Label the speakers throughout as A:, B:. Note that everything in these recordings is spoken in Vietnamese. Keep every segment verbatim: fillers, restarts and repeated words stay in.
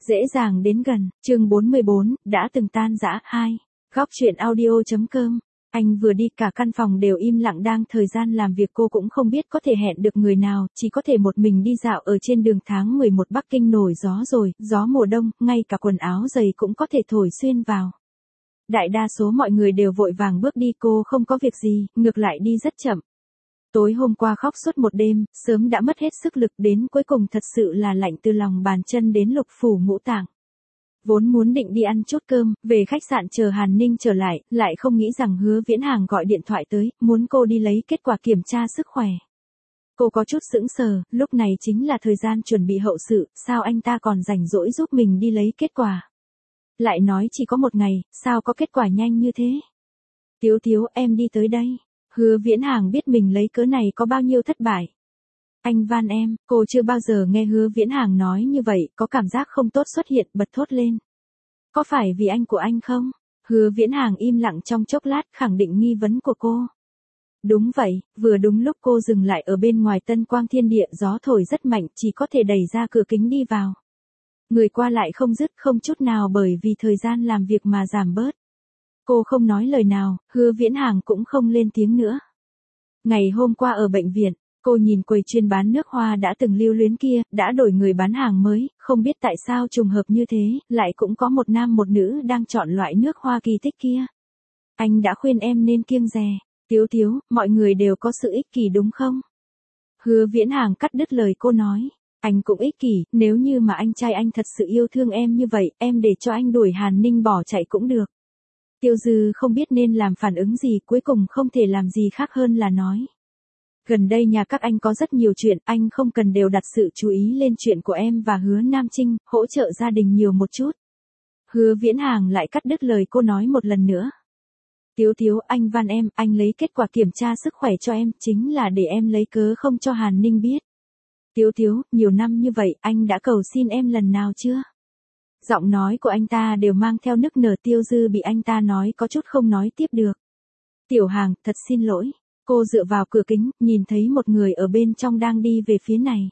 A: dễ dàng đến gần, chương bốn mươi bốn, đã từng tan rã hai. Góc chuyện audio.com. Anh vừa đi cả căn phòng đều im lặng, đang thời gian làm việc cô cũng không biết có thể hẹn được người nào, chỉ có thể một mình đi dạo ở trên đường. Tháng mười một Bắc Kinh nổi gió rồi, gió mùa đông, ngay cả quần áo giày cũng có thể thổi xuyên vào. Đại đa số mọi người đều vội vàng bước đi, cô không có việc gì, ngược lại đi rất chậm. Tối hôm qua khóc suốt một đêm, sớm đã mất hết sức lực, đến cuối cùng thật sự là lạnh từ lòng bàn chân đến lục phủ ngũ tạng. Vốn muốn định đi ăn chút cơm, về khách sạn chờ Hàn Ninh trở lại, lại không nghĩ rằng Hứa Viễn Hàng gọi điện thoại tới, muốn cô đi lấy kết quả kiểm tra sức khỏe. Cô có chút sững sờ, lúc này chính là thời gian chuẩn bị hậu sự, sao anh ta còn rảnh rỗi giúp mình đi lấy kết quả. Lại nói chỉ có một ngày, sao có kết quả nhanh như thế. Tiếu Tiếu, em đi tới đây. Hứa Viễn Hàng biết mình lấy cớ này có bao nhiêu thất bại. Anh van em, cô chưa bao giờ nghe Hứa Viễn Hàng nói như vậy, có cảm giác không tốt xuất hiện, bật thốt lên. Có phải vì anh của anh không? Hứa Viễn Hàng im lặng trong chốc lát, khẳng định nghi vấn của cô. Đúng vậy, vừa đúng lúc cô dừng lại ở bên ngoài Tân Quang Thiên Địa, gió thổi rất mạnh, chỉ có thể đẩy ra cửa kính đi vào. Người qua lại không dứt, không chút nào bởi vì thời gian làm việc mà giảm bớt. Cô không nói lời nào, Hứa Viễn Hàng cũng không lên tiếng nữa. Ngày hôm qua ở bệnh viện, cô nhìn quầy chuyên bán nước hoa đã từng lưu luyến kia, đã đổi người bán hàng mới, không biết tại sao trùng hợp như thế, lại cũng có một nam một nữ đang chọn loại nước hoa kỳ tích kia. Anh đã khuyên em nên kiêng dè. Tiếu Tiếu, mọi người đều có sự ích kỷ đúng không? Hứa Viễn Hàng cắt đứt lời cô nói. Anh cũng ích kỷ, nếu như mà anh trai anh thật sự yêu thương em như vậy, em để cho anh đuổi Hàn Ninh bỏ chạy cũng được. Tiêu Dư không biết nên làm phản ứng gì, cuối cùng không thể làm gì khác hơn là nói. Gần đây nhà các anh có rất nhiều chuyện, anh không cần đều đặt sự chú ý lên chuyện của em và Hứa Nam Trinh, hỗ trợ gia đình nhiều một chút. Hứa Viễn Hàng lại cắt đứt lời cô nói một lần nữa. Tiếu Tiếu, anh van em, anh lấy kết quả kiểm tra sức khỏe cho em, chính là để em lấy cớ không cho Hàn Ninh biết. Tiếu Tiếu, nhiều năm như vậy, anh đã cầu xin em lần nào chưa? Giọng nói của anh ta đều mang theo nức nở. Tiêu Dư bị anh ta nói có chút không nói tiếp được. Tiểu Hàng, thật xin lỗi. Cô dựa vào cửa kính, nhìn thấy một người ở bên trong đang đi về phía này.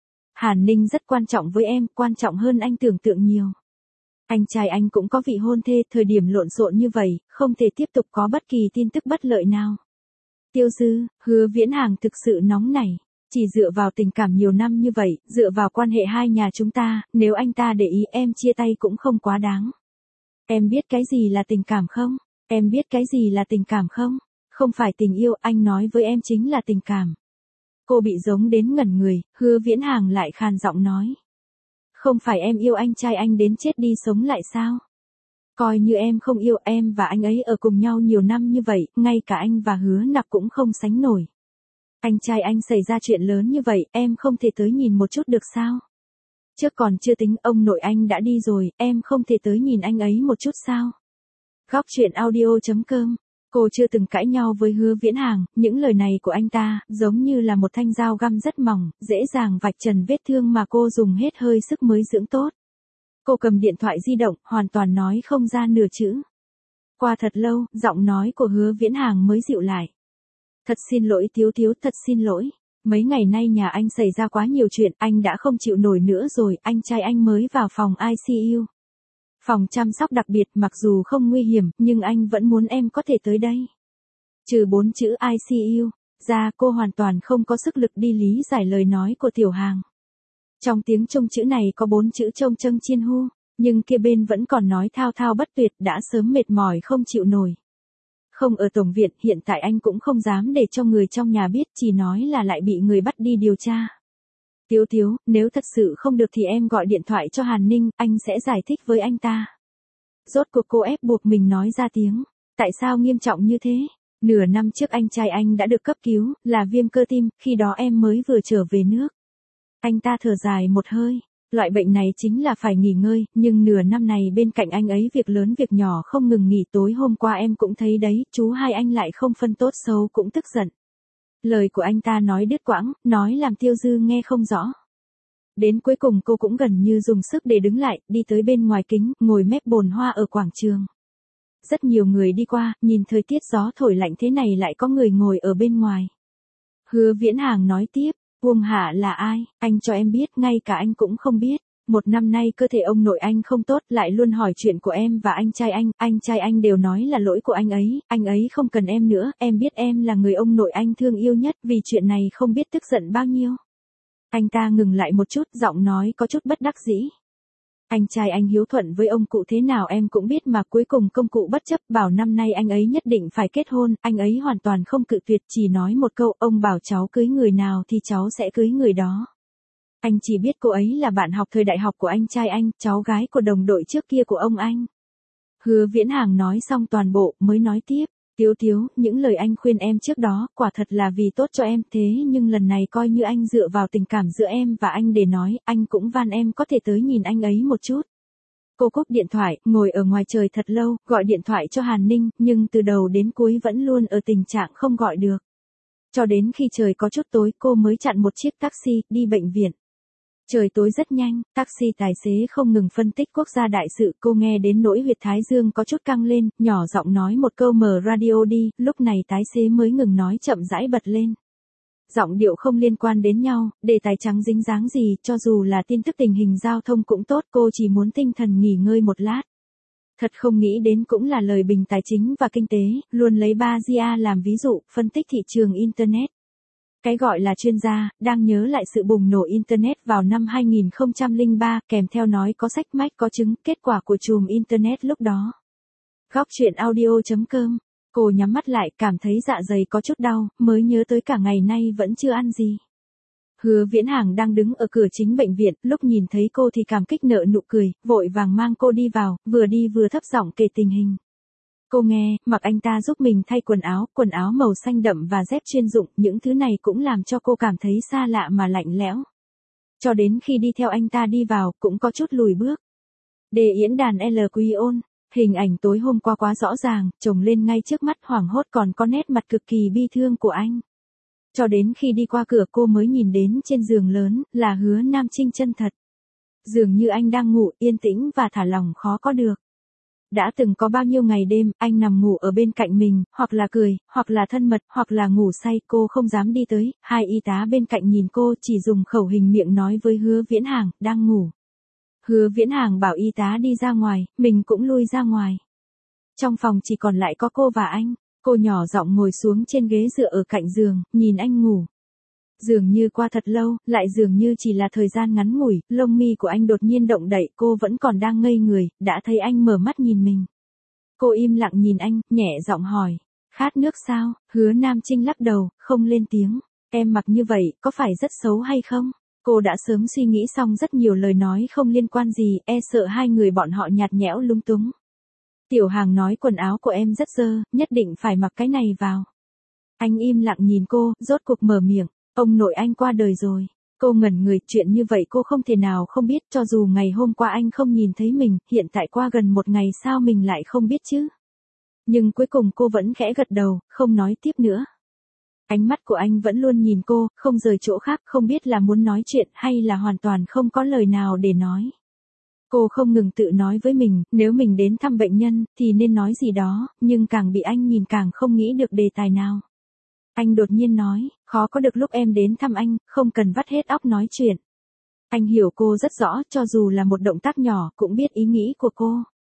A: Hàn Ninh rất quan trọng với em, quan trọng hơn anh tưởng tượng nhiều. Anh trai anh cũng có vị hôn thê, thời điểm lộn xộn như vậy, không thể tiếp tục có bất kỳ tin tức bất lợi nào. Tiêu Dư, Hứa Viễn Hàng thực sự nóng nảy. Chỉ dựa vào tình cảm nhiều năm như vậy, dựa vào quan hệ hai nhà chúng ta, nếu anh ta để ý em chia tay cũng không quá đáng. Em biết cái gì là tình cảm không? Em biết cái gì là tình cảm không? Không phải tình yêu, anh nói với em chính là tình cảm. Cô bị giống đến ngẩn người, Hứa Viễn Hàng lại khàn giọng nói. Không phải em yêu anh trai anh đến chết đi sống lại sao? Coi như em không yêu, em và anh ấy ở cùng nhau nhiều năm như vậy, ngay cả anh và Hứa Nặc cũng không sánh nổi. Anh trai anh xảy ra chuyện lớn như vậy, em không thể tới nhìn một chút được sao? Trước còn chưa tính ông nội anh đã đi rồi, em không thể tới nhìn anh ấy một chút sao? Góc chuyện audio.com. Cô chưa từng cãi nhau với Hứa Viễn Hàng, những lời này của anh ta, giống như là một thanh dao găm rất mỏng, dễ dàng vạch trần vết thương mà cô dùng hết hơi sức mới dưỡng tốt. Cô cầm điện thoại di động, hoàn toàn nói không ra nửa chữ. Qua thật lâu, giọng nói của Hứa Viễn Hàng mới dịu lại. Thật xin lỗi Tiếu Tiếu, thật xin lỗi. Mấy ngày nay nhà anh xảy ra quá nhiều chuyện, anh đã không chịu nổi nữa rồi, anh trai anh mới vào phòng i xê u. Phòng chăm sóc đặc biệt, mặc dù không nguy hiểm, nhưng anh vẫn muốn em có thể tới đây. Trừ bốn chữ i xê u, ra cô hoàn toàn không có sức lực đi lý giải lời nói của Tiểu Hàng. Trong tiếng Trung chữ này có bốn chữ trông trâng chiên hu, nhưng kia bên vẫn còn nói thao thao bất tuyệt, đã sớm mệt mỏi không chịu nổi. Không ở tổng viện, hiện tại anh cũng không dám để cho người trong nhà biết, chỉ nói là lại bị người bắt đi điều tra. Tiếu Tiếu, nếu thật sự không được thì em gọi điện thoại cho Hàn Ninh, anh sẽ giải thích với anh ta. Rốt cuộc cô ép buộc mình nói ra tiếng. Tại sao nghiêm trọng như thế? Nửa năm trước anh trai anh đã được cấp cứu, là viêm cơ tim, khi đó em mới vừa trở về nước. Anh ta thở dài một hơi. Loại bệnh này chính là phải nghỉ ngơi, nhưng nửa năm này bên cạnh anh ấy việc lớn việc nhỏ không ngừng nghỉ. Tối hôm qua em cũng thấy đấy, chú hai anh lại không phân tốt xấu cũng tức giận. Lời của anh ta nói đứt quãng, nói làm Tiêu Dư nghe không rõ. Đến cuối cùng cô cũng gần như dùng sức để đứng lại, đi tới bên ngoài kính, ngồi mép bồn hoa ở quảng trường. Rất nhiều người đi qua, nhìn thời tiết gió thổi lạnh thế này lại có người ngồi ở bên ngoài. Hứa Viễn Hàng nói tiếp, Uông Hạ là ai, anh cho em biết, ngay cả anh cũng không biết. một năm nay cơ thể ông nội anh không tốt, lại luôn hỏi chuyện của em và anh trai anh, anh trai anh đều nói là lỗi của anh ấy, anh ấy không cần em nữa, em biết em là người ông nội anh thương yêu nhất, vì chuyện này không biết tức giận bao nhiêu. Anh ta ngừng lại một chút, giọng nói có chút bất đắc dĩ. Anh trai anh hiếu thuận với ông cụ thế nào em cũng biết mà, cuối cùng công cụ bất chấp bảo năm nay anh ấy nhất định phải kết hôn, anh ấy hoàn toàn không cự tuyệt, chỉ nói một câu, ông bảo cháu cưới người nào thì cháu sẽ cưới người đó. Anh chỉ biết cô ấy là bạn học thời đại học của anh trai anh, cháu gái của đồng đội trước kia của ông anh. Hứa Viễn Hàng nói xong toàn bộ, mới nói tiếp. Tiếu Tiếu, những lời anh khuyên em trước đó, quả thật là vì tốt cho em, thế nhưng lần này coi như anh dựa vào tình cảm giữa em và anh để nói, anh cũng van em có thể tới nhìn anh ấy một chút. Cô cúp điện thoại, ngồi ở ngoài trời thật lâu, gọi điện thoại cho Hàn Ninh, nhưng từ đầu đến cuối vẫn luôn ở tình trạng không gọi được. Cho đến khi trời có chút tối, cô mới chặn một chiếc taxi, đi bệnh viện. Trời tối rất nhanh, taxi tài xế không ngừng phân tích quốc gia đại sự, cô nghe đến nỗi huyệt thái dương có chút căng lên, nhỏ giọng nói một câu mở radio đi, lúc này tài xế mới ngừng nói chậm rãi bật lên. Giọng điệu không liên quan đến nhau, đề tài trắng dính dáng gì, cho dù là tin tức tình hình giao thông cũng tốt, cô chỉ muốn tinh thần nghỉ ngơi một lát. Thật không nghĩ đến cũng là lời bình tài chính và kinh tế, luôn lấy ba Gia làm ví dụ, phân tích thị trường Internet. Cái gọi là chuyên gia, đang nhớ lại sự bùng nổ Internet vào năm hai nghìn không trăm lẻ ba, kèm theo nói có sách mách có chứng, kết quả của chùm Internet lúc đó. Góc chuyện audio chấm com, cô nhắm mắt lại, cảm thấy dạ dày có chút đau, mới nhớ tới cả ngày nay vẫn chưa ăn gì. Hứa Viễn Hàng đang đứng ở cửa chính bệnh viện, lúc nhìn thấy cô thì cảm kích nở nụ cười, vội vàng mang cô đi vào, vừa đi vừa thấp giọng kể tình hình. Cô nghe, mặc anh ta giúp mình thay quần áo, quần áo màu xanh đậm và dép chuyên dụng, những thứ này cũng làm cho cô cảm thấy xa lạ mà lạnh lẽo. Cho đến khi đi theo anh ta đi vào, cũng có chút lùi bước. Đề diễn đàn L Quy ôn, hình ảnh tối hôm qua quá rõ ràng, chồng lên ngay trước mắt, hoảng hốt còn có nét mặt cực kỳ bi thương của anh. Cho đến khi đi qua cửa cô mới nhìn đến trên giường lớn, là Hứa Nam Trinh chân thật. Dường như anh đang ngủ, yên tĩnh và thả lỏng khó có được. Đã từng có bao nhiêu ngày đêm, anh nằm ngủ ở bên cạnh mình, hoặc là cười, hoặc là thân mật, hoặc là ngủ say, cô không dám đi tới, hai y tá bên cạnh nhìn cô chỉ dùng khẩu hình miệng nói với Hứa Viễn Hàng, đang ngủ. Hứa Viễn Hàng bảo y tá đi ra ngoài, mình cũng lui ra ngoài. Trong phòng chỉ còn lại có cô và anh, cô nhỏ giọng ngồi xuống trên ghế dựa ở cạnh giường, nhìn anh ngủ. Dường như qua thật lâu, lại dường như chỉ là thời gian ngắn ngủi, lông mi của anh đột nhiên động đậy, cô vẫn còn đang ngây người, đã thấy anh mở mắt nhìn mình. Cô im lặng nhìn anh, nhẹ giọng hỏi, khát nước sao? Hứa Nam Trinh lắc đầu, không lên tiếng. Em mặc như vậy, có phải rất xấu hay không? Cô đã sớm suy nghĩ xong rất nhiều lời nói không liên quan gì, e sợ hai người bọn họ nhạt nhẽo lung túng. Tiểu Hàng nói quần áo của em rất dơ, nhất định phải mặc cái này vào. Anh im lặng nhìn cô, rốt cuộc mở miệng. Ông nội anh qua đời rồi. Cô ngẩn người, chuyện như vậy cô không thể nào không biết, cho dù ngày hôm qua anh không nhìn thấy mình, hiện tại qua gần một ngày sao mình lại không biết chứ. Nhưng cuối cùng cô vẫn khẽ gật đầu, không nói tiếp nữa. Ánh mắt của anh vẫn luôn nhìn cô, không rời chỗ khác, không biết là muốn nói chuyện hay là hoàn toàn không có lời nào để nói. Cô không ngừng tự nói với mình, nếu mình đến thăm bệnh nhân, thì nên nói gì đó, nhưng càng bị anh nhìn càng không nghĩ được đề tài nào. Anh đột nhiên nói, khó có được lúc em đến thăm anh, không cần vắt hết óc nói chuyện. Anh hiểu cô rất rõ, cho dù là một động tác nhỏ, cũng biết ý nghĩ của cô.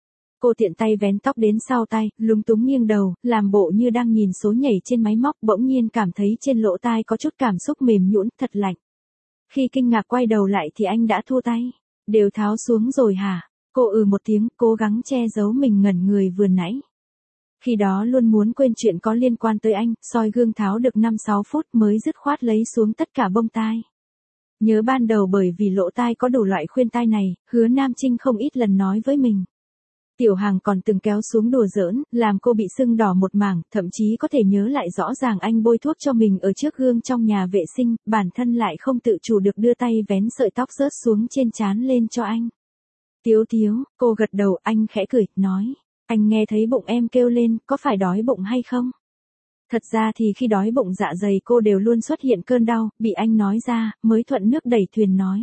A: Cô tiện tay vén tóc đến sau tay, lúng túng nghiêng đầu, làm bộ như đang nhìn số nhảy trên máy móc, bỗng nhiên cảm thấy trên lỗ tai có chút cảm xúc mềm nhũn, thật lạnh. Khi kinh ngạc quay đầu lại thì anh đã thua tay. Đều tháo xuống rồi hả? Cô ừ một tiếng, cố gắng che giấu mình ngẩn người vừa nãy. Khi đó luôn muốn quên chuyện có liên quan tới anh, soi gương tháo được năm sáu phút mới dứt khoát lấy xuống tất cả bông tai. Nhớ ban đầu bởi vì lỗ tai có đủ loại khuyên tai này, Hứa Nam Trinh không ít lần nói với mình. Tiểu Hàng còn từng kéo xuống đùa giỡn, làm cô bị sưng đỏ một mảng, thậm chí có thể nhớ lại rõ ràng anh bôi thuốc cho mình ở trước gương trong nhà vệ sinh, bản thân lại không tự chủ được đưa tay vén sợi tóc rớt xuống trên trán lên cho anh. Tiếu Tiếu, cô gật đầu, anh khẽ cười, nói. Anh nghe thấy bụng em kêu lên, có phải đói bụng hay không? Thật ra thì khi đói bụng dạ dày cô đều luôn xuất hiện cơn đau, bị anh nói ra, mới thuận nước đẩy thuyền nói.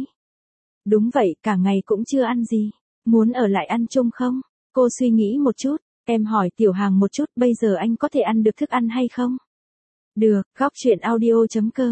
A: Đúng vậy, cả ngày cũng chưa ăn gì. Muốn ở lại ăn chung không? Cô suy nghĩ một chút, em hỏi Tiểu Hàng một chút, bây giờ anh có thể ăn được thức ăn hay không? Được, góc chuyện audio chấm com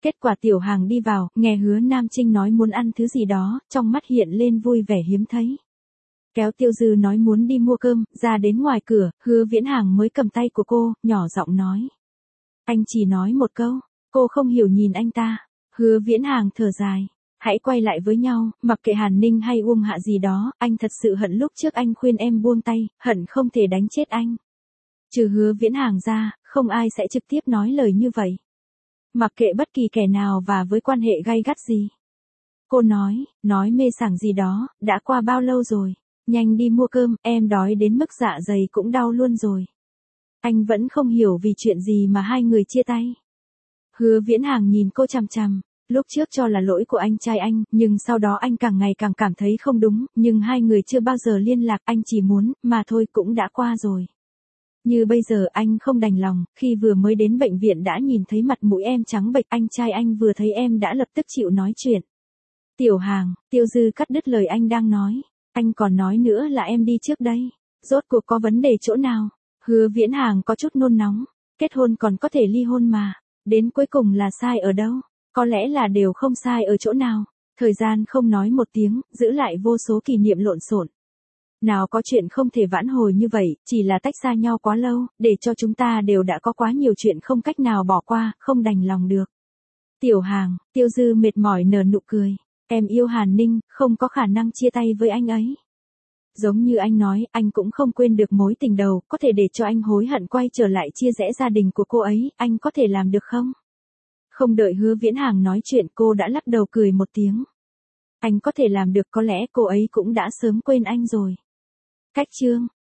A: Kết quả Tiểu Hàng đi vào, nghe Hứa Nam Trinh nói muốn ăn thứ gì đó, trong mắt hiện lên vui vẻ hiếm thấy. Kéo Tiêu Dư nói muốn đi mua cơm, ra đến ngoài cửa, Hứa Viễn Hàng mới cầm tay của cô, nhỏ giọng nói. Anh chỉ nói một câu, cô không hiểu nhìn anh ta. Hứa Viễn Hàng thở dài. Hãy quay lại với nhau, mặc kệ Hàn Ninh hay Uông Hạ gì đó, anh thật sự hận lúc trước anh khuyên em buông tay, hận không thể đánh chết anh. Trừ Hứa Viễn Hàng ra, không ai sẽ trực tiếp nói lời như vậy. Mặc kệ bất kỳ kẻ nào và với quan hệ gay gắt gì. Cô nói, nói mê sảng gì đó, đã qua bao lâu rồi, nhanh đi mua cơm, em đói đến mức dạ dày cũng đau luôn rồi. Anh vẫn không hiểu vì chuyện gì mà hai người chia tay. Hứa Viễn Hàng nhìn cô chằm chằm. Lúc trước cho là lỗi của anh trai anh, nhưng sau đó anh càng ngày càng cảm thấy không đúng, nhưng hai người chưa bao giờ liên lạc, anh chỉ muốn, mà thôi cũng đã qua rồi. Như bây giờ anh không đành lòng, khi vừa mới đến bệnh viện đã nhìn thấy mặt mũi em trắng bệch, anh trai anh vừa thấy em đã lập tức chịu nói chuyện. Tiểu Hàng, Tiêu Dư cắt đứt lời anh đang nói, anh còn nói nữa là em đi trước đây, rốt cuộc có vấn đề chỗ nào? Hứa Viễn Hàng có chút nôn nóng, kết hôn còn có thể ly hôn mà, đến cuối cùng là sai ở đâu? Có lẽ là đều không sai ở chỗ nào. Thời gian không nói một tiếng, giữ lại vô số kỷ niệm lộn xộn. Nào có chuyện không thể vãn hồi như vậy, chỉ là tách xa nhau quá lâu, để cho chúng ta đều đã có quá nhiều chuyện không cách nào bỏ qua, không đành lòng được. Tiểu Hàng, Tiêu Dư mệt mỏi nở nụ cười. Em yêu Hàn Ninh, không có khả năng chia tay với anh ấy. Giống như anh nói, anh cũng không quên được mối tình đầu, có thể để cho anh hối hận quay trở lại chia rẽ gia đình của cô ấy, anh có thể làm được không? Không đợi Hứa Viễn Hàng nói chuyện, cô đã lắc đầu cười một tiếng. Anh có thể làm được, có lẽ cô ấy cũng đã sớm quên anh rồi. Cách chương